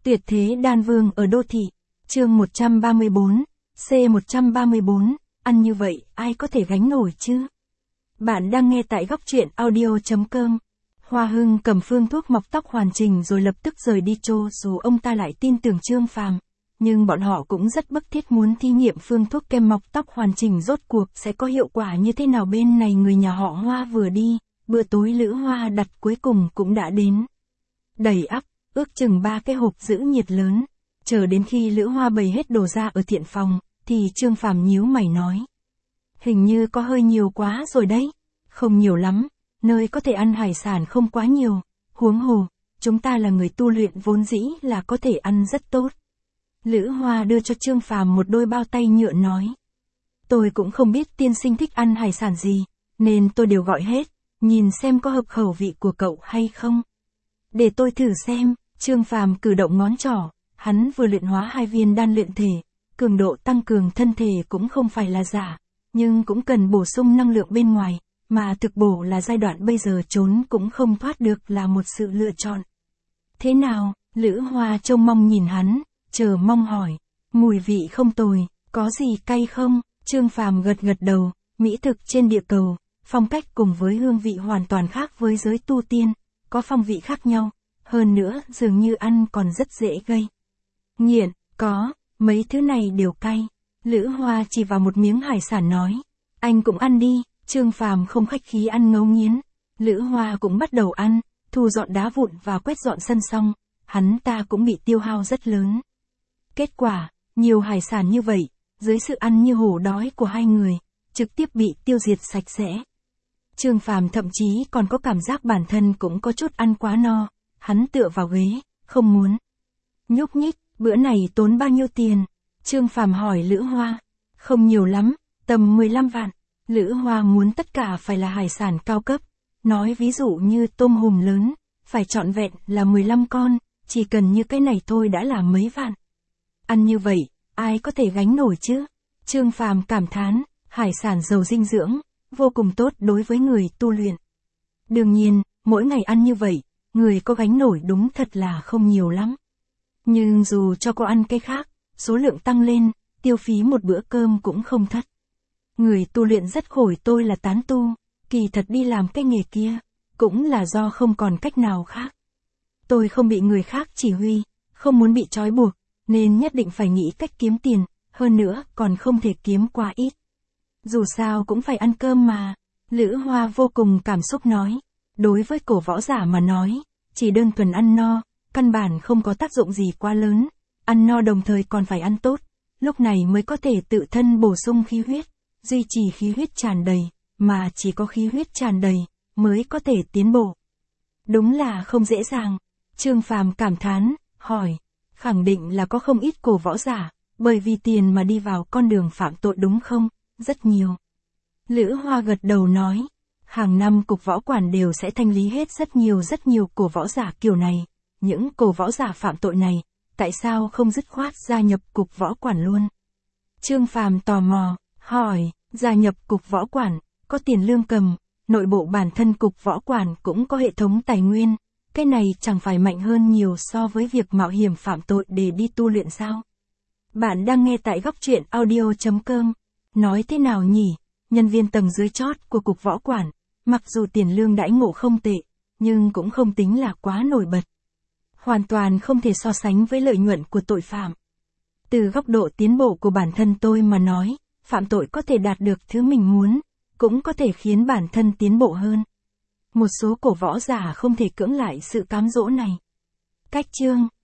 Tuyệt thế đan vương ở đô thị. Chương 134, C134, ăn như vậy, ai có thể gánh nổi chứ? Bạn đang nghe tại góc truyện audio.com. Hoa Hưng cầm phương thuốc mọc tóc hoàn chỉnh rồi lập tức rời đi cho dù ông ta lại tin tưởng Trương Phàm. Nhưng bọn họ cũng rất bức thiết muốn thí nghiệm phương thuốc kem mọc tóc hoàn chỉnh rốt cuộc sẽ có hiệu quả như thế nào. Bên này người nhà họ Hoa vừa đi, bữa tối Lữ Hoa đặt cuối cùng cũng đã đến. Đầy ắp, ước chừng 3 cái hộp giữ nhiệt lớn. Chờ đến khi Lữ Hoa bày hết đồ ra ở thiện phòng, thì Trương Phàm nhíu mày nói. Hình như có hơi nhiều quá rồi đấy. Không nhiều lắm, nơi có thể ăn hải sản không quá nhiều. Huống hồ, chúng ta là người tu luyện vốn dĩ là có thể ăn rất tốt. Lữ Hoa đưa cho Trương Phàm một đôi bao tay nhựa nói. Tôi cũng không biết tiên sinh thích ăn hải sản gì, nên tôi đều gọi hết, nhìn xem có hợp khẩu vị của cậu hay không. Để tôi thử xem. Trương Phàm cử động ngón trỏ, hắn vừa luyện hóa 2 viên đan luyện thể, cường độ tăng cường thân thể cũng không phải là giả, nhưng cũng cần bổ sung năng lượng bên ngoài, mà thực bổ là giai đoạn bây giờ trốn cũng không thoát được là một sự lựa chọn. Thế nào? Lữ Hoa trông mong nhìn hắn, chờ mong hỏi. Mùi vị không tồi, có gì cay không? Trương Phàm gật gật đầu, mỹ thực trên địa cầu, phong cách cùng với hương vị hoàn toàn khác với giới tu tiên, có phong vị khác nhau. Hơn nữa, dường như ăn còn rất dễ gây nghiện, có, mấy thứ này đều cay. Lữ Hoa chỉ vào một miếng hải sản nói, anh cũng ăn đi. Trương Phàm không khách khí ăn ngấu nghiến. Lữ Hoa cũng bắt đầu ăn, thu dọn đá vụn và quét dọn sân xong, hắn ta cũng bị tiêu hao rất lớn. Kết quả, nhiều hải sản như vậy, dưới sự ăn như hổ đói của hai người, trực tiếp bị tiêu diệt sạch sẽ. Trương Phàm thậm chí còn có cảm giác bản thân cũng có chút ăn quá no. Hắn tựa vào ghế, không muốn nhúc nhích. Bữa này tốn bao nhiêu tiền? Trương Phàm hỏi Lữ Hoa. Không nhiều lắm, tầm 15 vạn. Lữ Hoa muốn tất cả phải là hải sản cao cấp. Nói ví dụ như tôm hùm lớn, phải trọn vẹn là 15 con, chỉ cần như cái này thôi đã là mấy vạn. Ăn như vậy, ai có thể gánh nổi chứ? Trương Phàm cảm thán, hải sản giàu dinh dưỡng, vô cùng tốt đối với người tu luyện. Đương nhiên, mỗi ngày ăn như vậy, người có gánh nổi đúng thật là không nhiều lắm. Nhưng dù cho có ăn cái khác, số lượng tăng lên, tiêu phí một bữa cơm cũng không thất. Người tu luyện rất khổ. Tôi là tán tu, kỳ thật đi làm cái nghề kia, cũng là do không còn cách nào khác. Tôi không bị người khác chỉ huy, không muốn bị trói buộc, nên nhất định phải nghĩ cách kiếm tiền, hơn nữa còn không thể kiếm quá ít. Dù sao cũng phải ăn cơm mà. Lữ Hoa vô cùng cảm xúc nói. Đối với cổ võ giả mà nói, chỉ đơn thuần ăn no, căn bản không có tác dụng gì quá lớn. Ăn no đồng thời còn phải ăn tốt, lúc này mới có thể tự thân bổ sung khí huyết, duy trì khí huyết tràn đầy, mà chỉ có khí huyết tràn đầy, mới có thể tiến bộ. Đúng là không dễ dàng. Trương Phàm cảm thán, hỏi, khẳng định là có không ít cổ võ giả, bởi vì tiền mà đi vào con đường phạm tội đúng không? Rất nhiều. Lữ Hoa gật đầu nói. Hàng năm cục võ quản đều sẽ thanh lý hết rất nhiều cổ võ giả kiểu này. Những cổ võ giả phạm tội này, tại sao không dứt khoát gia nhập cục võ quản luôn? Trương Phàm tò mò, hỏi, gia nhập cục võ quản, có tiền lương cầm, nội bộ bản thân cục võ quản cũng có hệ thống tài nguyên, cái này chẳng phải mạnh hơn nhiều so với việc mạo hiểm phạm tội để đi tu luyện sao? Bạn đang nghe tại góc truyện audio.com. Nói thế nào nhỉ? Nhân viên tầng dưới chót của cục võ quản, mặc dù tiền lương đãi ngộ không tệ, nhưng cũng không tính là quá nổi bật. Hoàn toàn không thể so sánh với lợi nhuận của tội phạm. Từ góc độ tiến bộ của bản thân tôi mà nói, phạm tội có thể đạt được thứ mình muốn, cũng có thể khiến bản thân tiến bộ hơn. Một số cổ võ giả không thể cưỡng lại sự cám dỗ này. Cách chương